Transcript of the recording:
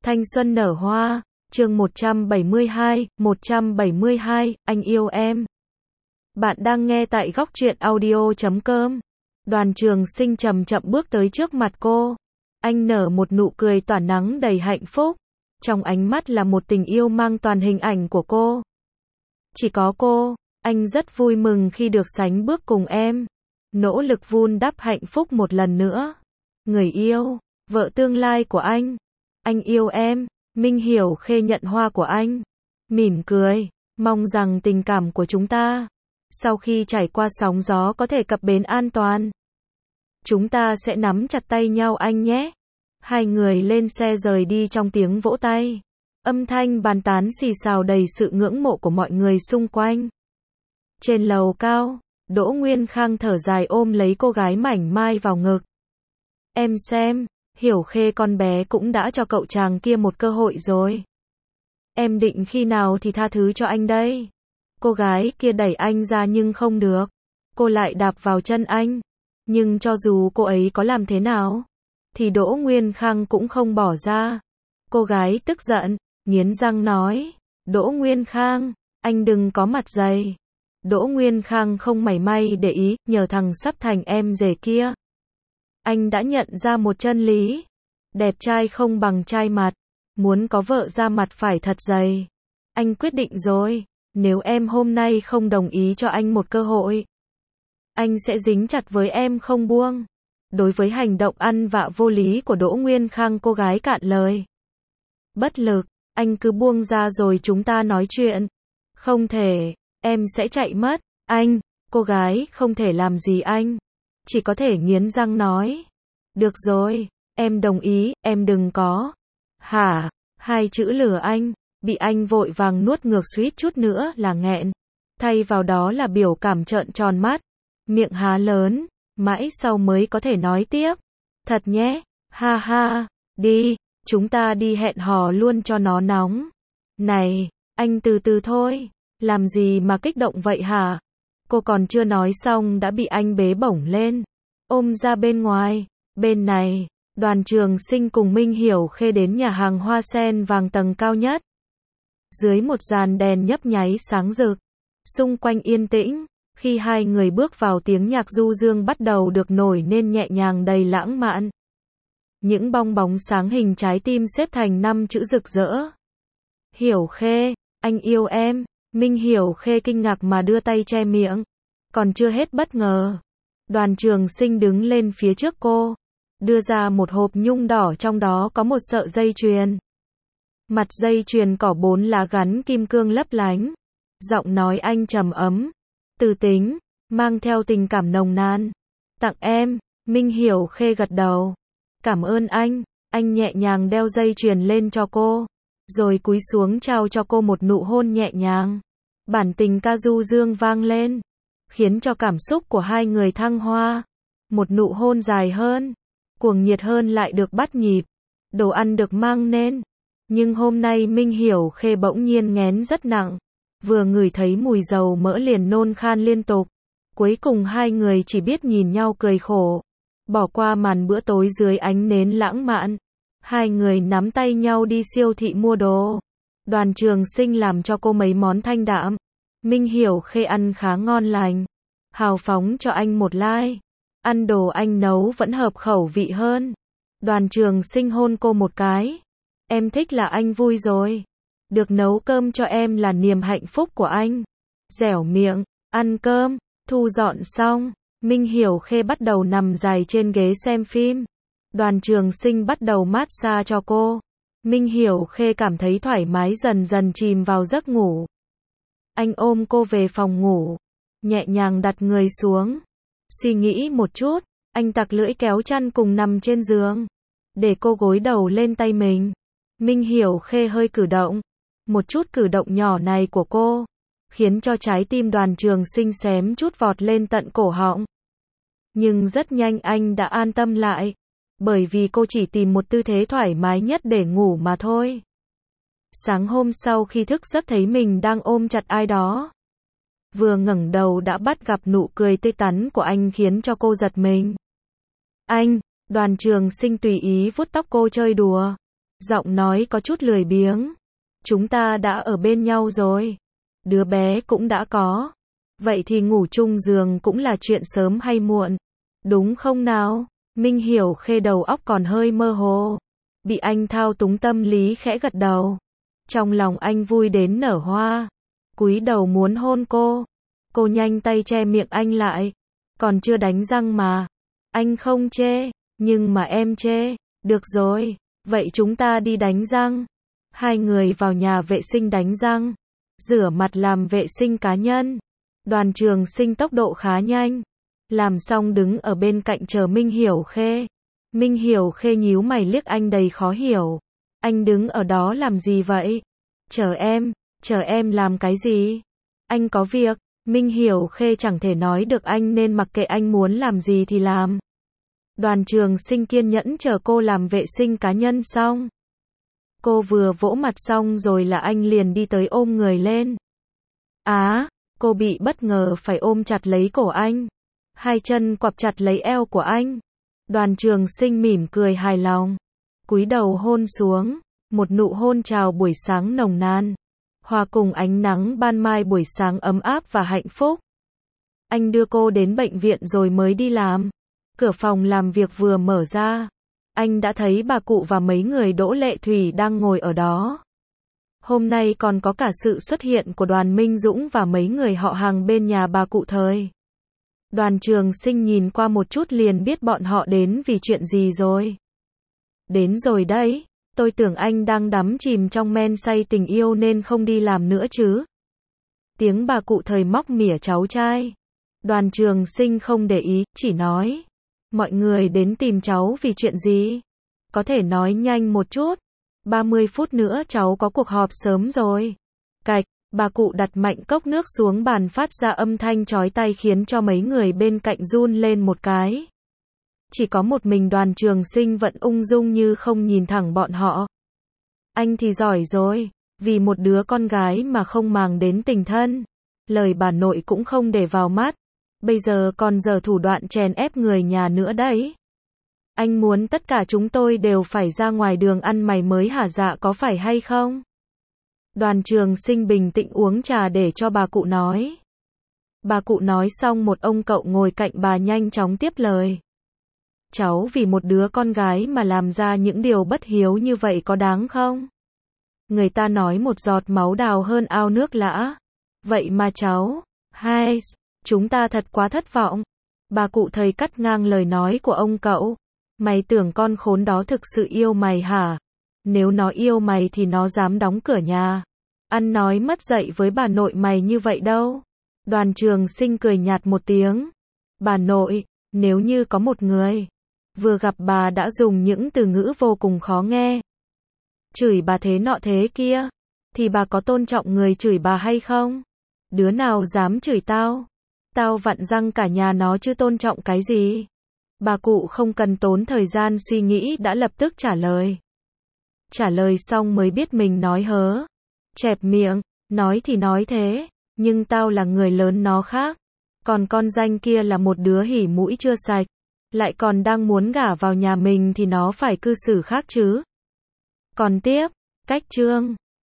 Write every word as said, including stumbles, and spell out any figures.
Thanh xuân nở hoa, chương một trăm bảy mươi hai, một trăm bảy mươi hai, anh yêu em. Bạn đang nghe tại góc truyện audio chấm com. Đoàn Trường Sinh chậm chậm bước tới trước mặt cô. Anh nở một nụ cười tỏa nắng đầy hạnh phúc. Trong ánh mắt là một tình yêu mang toàn hình ảnh của cô. Chỉ có cô, anh rất vui mừng khi được sánh bước cùng em. Nỗ lực vun đắp hạnh phúc một lần nữa. Người yêu, vợ tương lai của anh. Anh yêu em. Minh Hiểu Khê nhận hoa của anh. Mỉm cười, mong rằng tình cảm của chúng ta, sau khi trải qua sóng gió có thể cập bến an toàn. Chúng ta sẽ nắm chặt tay nhau anh nhé. Hai người lên xe rời đi trong tiếng vỗ tay. Âm thanh bàn tán xì xào đầy sự ngưỡng mộ của mọi người xung quanh. Trên lầu cao, Đỗ Nguyên Khang thở dài ôm lấy cô gái mảnh mai vào ngực. Em xem, Hiểu Khê con bé cũng đã cho cậu chàng kia một cơ hội rồi. Em định khi nào thì tha thứ cho anh đây? Cô gái kia đẩy anh ra nhưng không được. Cô lại đạp vào chân anh. Nhưng cho dù cô ấy có làm thế nào, thì Đỗ Nguyên Khang cũng không bỏ ra. Cô gái tức giận, nghiến răng nói. Đỗ Nguyên Khang, anh đừng có mặt dày. Đỗ Nguyên Khang không mảy may để ý, nhờ thằng sắp thành em rể kia. Anh đã nhận ra một chân lý. Đẹp trai không bằng trai mặt. Muốn có vợ ra mặt phải thật dày. Anh quyết định rồi. Nếu em hôm nay không đồng ý cho anh một cơ hội, anh sẽ dính chặt với em không buông. Đối với hành động ăn vạ vô lý của Đỗ Nguyên Khang, cô gái cạn lời. Bất lực, anh cứ buông ra rồi chúng ta nói chuyện. Không thể, em sẽ chạy mất. Anh, cô gái không thể làm gì anh. Chỉ có thể nghiến răng nói. Được rồi, em đồng ý, em đừng có. Hả? Hai chữ lừa anh, bị anh vội vàng nuốt ngược suýt chút nữa là nghẹn. Thay vào đó là biểu cảm trợn tròn mắt. Miệng há lớn, mãi sau mới có thể nói tiếp. Thật nhé, ha ha, đi, chúng ta đi hẹn hò luôn cho nó nóng. Này, anh từ từ thôi, làm gì mà kích động vậy hả? Cô còn chưa nói xong đã bị anh bế bổng lên, ôm ra bên ngoài. Bên này, Đoàn Trường Sinh cùng Minh Hiểu Khê đến nhà hàng hoa sen vàng tầng cao nhất. Dưới một dàn đèn nhấp nháy sáng rực, xung quanh yên tĩnh, khi hai người bước vào tiếng nhạc du dương bắt đầu được nổi nên nhẹ nhàng đầy lãng mạn. Những bong bóng sáng hình trái tim xếp thành năm chữ rực rỡ. Hiểu Khê, anh yêu em. Minh Hiểu Khê kinh ngạc mà đưa tay che miệng. Còn chưa hết bất ngờ, Đoàn Trường Sinh đứng lên phía trước cô, đưa ra một hộp nhung đỏ, trong đó có một sợi dây chuyền. Mặt dây chuyền cỏ bốn lá gắn kim cương lấp lánh. Giọng nói anh trầm ấm, từ tính, mang theo tình cảm nồng nàn. Tặng em. Minh Hiểu Khê gật đầu. Cảm ơn anh. Anh nhẹ nhàng đeo dây chuyền lên cho cô, rồi cúi xuống trao cho cô một nụ hôn nhẹ nhàng. Bản tình ca du dương vang lên, khiến cho cảm xúc của hai người thăng hoa. Một nụ hôn dài hơn, cuồng nhiệt hơn lại được bắt nhịp. Đồ ăn được mang lên. Nhưng hôm nay Minh Hiểu Khê bỗng nhiên nghén rất nặng. Vừa ngửi thấy mùi dầu mỡ liền nôn khan liên tục. Cuối cùng hai người chỉ biết nhìn nhau cười khổ. Bỏ qua màn bữa tối dưới ánh nến lãng mạn. Hai người nắm tay nhau đi siêu thị mua đồ. Đoàn Trường Sinh làm cho cô mấy món thanh đạm. Minh Hiểu Khê ăn khá ngon lành. Hào phóng cho anh một like. Ăn đồ anh nấu vẫn hợp khẩu vị hơn. Đoàn Trường Sinh hôn cô một cái. Em thích là anh vui rồi. Được nấu cơm cho em là niềm hạnh phúc của anh. Dẻo miệng, ăn cơm, thu dọn xong, Minh Hiểu Khê bắt đầu nằm dài trên ghế xem phim. Đoàn Trường Sinh bắt đầu massage cho cô. Minh Hiểu Khê cảm thấy thoải mái dần dần chìm vào giấc ngủ. Anh ôm cô về phòng ngủ, nhẹ nhàng đặt người xuống. Suy nghĩ một chút, anh tặc lưỡi kéo chăn cùng nằm trên giường, để cô gối đầu lên tay mình. Minh Hiểu Khê hơi cử động. Một chút cử động nhỏ này của cô, khiến cho trái tim Đoàn Trường Sinh xém chút vọt lên tận cổ họng. Nhưng rất nhanh anh đã an tâm lại, bởi vì cô chỉ tìm một tư thế thoải mái nhất để ngủ mà thôi. Sáng hôm sau khi thức giấc thấy mình đang ôm chặt ai đó. Vừa ngẩng đầu đã bắt gặp nụ cười tươi tắn của anh khiến cho cô giật mình. Anh, Đoàn Trường Sinh tùy ý vuốt tóc cô chơi đùa. Giọng nói có chút lười biếng. Chúng ta đã ở bên nhau rồi. Đứa bé cũng đã có. Vậy thì ngủ chung giường cũng là chuyện sớm hay muộn. Đúng không nào? Minh Hiểu Khê đầu óc còn hơi mơ hồ. Bị anh thao túng tâm lý khẽ gật đầu. Trong lòng anh vui đến nở hoa. Cúi đầu muốn hôn cô. Cô nhanh tay che miệng anh lại. Còn chưa đánh răng mà. Anh không chê. Nhưng mà em chê. Được rồi. Vậy chúng ta đi đánh răng. Hai người vào nhà vệ sinh đánh răng. Rửa mặt làm vệ sinh cá nhân. Đoàn Trường Sinh tốc độ khá nhanh. Làm xong đứng ở bên cạnh chờ Minh Hiểu Khê. Minh Hiểu Khê nhíu mày liếc anh đầy khó hiểu. Anh đứng ở đó làm gì vậy? Chờ em, chờ em làm cái gì? Anh có việc. Minh Hiểu Khê chẳng thể nói được anh nên mặc kệ anh muốn làm gì thì làm. Đoàn Trường Sinh kiên nhẫn chờ cô làm vệ sinh cá nhân xong. Cô vừa vỗ mặt xong rồi là anh liền đi tới ôm người lên. Á, cô bị bất ngờ phải ôm chặt lấy cổ anh. Hai chân quặp chặt lấy eo của anh. Đoàn Trường Sinh mỉm cười hài lòng. Cúi đầu hôn xuống. Một nụ hôn chào buổi sáng nồng nàn. Hòa cùng ánh nắng ban mai buổi sáng ấm áp và hạnh phúc. Anh đưa cô đến bệnh viện rồi mới đi làm. Cửa phòng làm việc vừa mở ra. Anh đã thấy bà cụ và mấy người Đỗ Lệ Thủy đang ngồi ở đó. Hôm nay còn có cả sự xuất hiện của Đoàn Minh Dũng và mấy người họ hàng bên nhà bà cụ Thời. Đoàn Trường Sinh nhìn qua một chút liền biết bọn họ đến vì chuyện gì rồi. Đến rồi đấy, tôi tưởng anh đang đắm chìm trong men say tình yêu nên không đi làm nữa chứ. Tiếng bà cụ Thời móc mỉa cháu trai. Đoàn Trường Sinh không để ý, chỉ nói. Mọi người đến tìm cháu vì chuyện gì? Có thể nói nhanh một chút. ba mươi phút nữa cháu có cuộc họp sớm rồi. Cạch, bà cụ đặt mạnh cốc nước xuống bàn phát ra âm thanh chói tai khiến cho mấy người bên cạnh run lên một cái. Chỉ có một mình Đoàn Trường Sinh vẫn ung dung như không nhìn thẳng bọn họ. Anh thì giỏi rồi, vì một đứa con gái mà không màng đến tình thân. Lời bà nội cũng không để vào mắt. Bây giờ còn giở thủ đoạn chèn ép người nhà nữa đấy. Anh muốn tất cả chúng tôi đều phải ra ngoài đường ăn mày mới hả dạ có phải hay không? Đoàn Trường Sinh bình tĩnh uống trà để cho bà cụ nói. Bà cụ nói xong một ông cậu ngồi cạnh bà nhanh chóng tiếp lời. Cháu vì một đứa con gái mà làm ra những điều bất hiếu như vậy có đáng không? Người ta nói một giọt máu đào hơn ao nước lã. Vậy mà cháu, hai, chúng ta thật quá thất vọng. Bà cụ Thời cắt ngang lời nói của ông cậu. Mày tưởng con khốn đó thực sự yêu mày hả? Nếu nó yêu mày thì nó dám đóng cửa nhà. Ăn nói mất dạy với bà nội mày như vậy đâu. Đoàn Trường Sinh cười nhạt một tiếng. Bà nội, nếu như có một người vừa gặp bà đã dùng những từ ngữ vô cùng khó nghe, chửi bà thế nọ thế kia, thì bà có tôn trọng người chửi bà hay không? Đứa nào dám chửi tao? Tao vặn răng cả nhà nó chứ tôn trọng cái gì? Bà cụ không cần tốn thời gian suy nghĩ đã lập tức trả lời. Trả lời xong mới biết mình nói hớ. Chẹp miệng, nói thì nói thế, nhưng tao là người lớn nó khác. Còn con danh kia là một đứa hỉ mũi chưa sạch. Lại còn đang muốn gả vào nhà mình thì nó phải cư xử khác chứ. Còn tiếp, cách chương.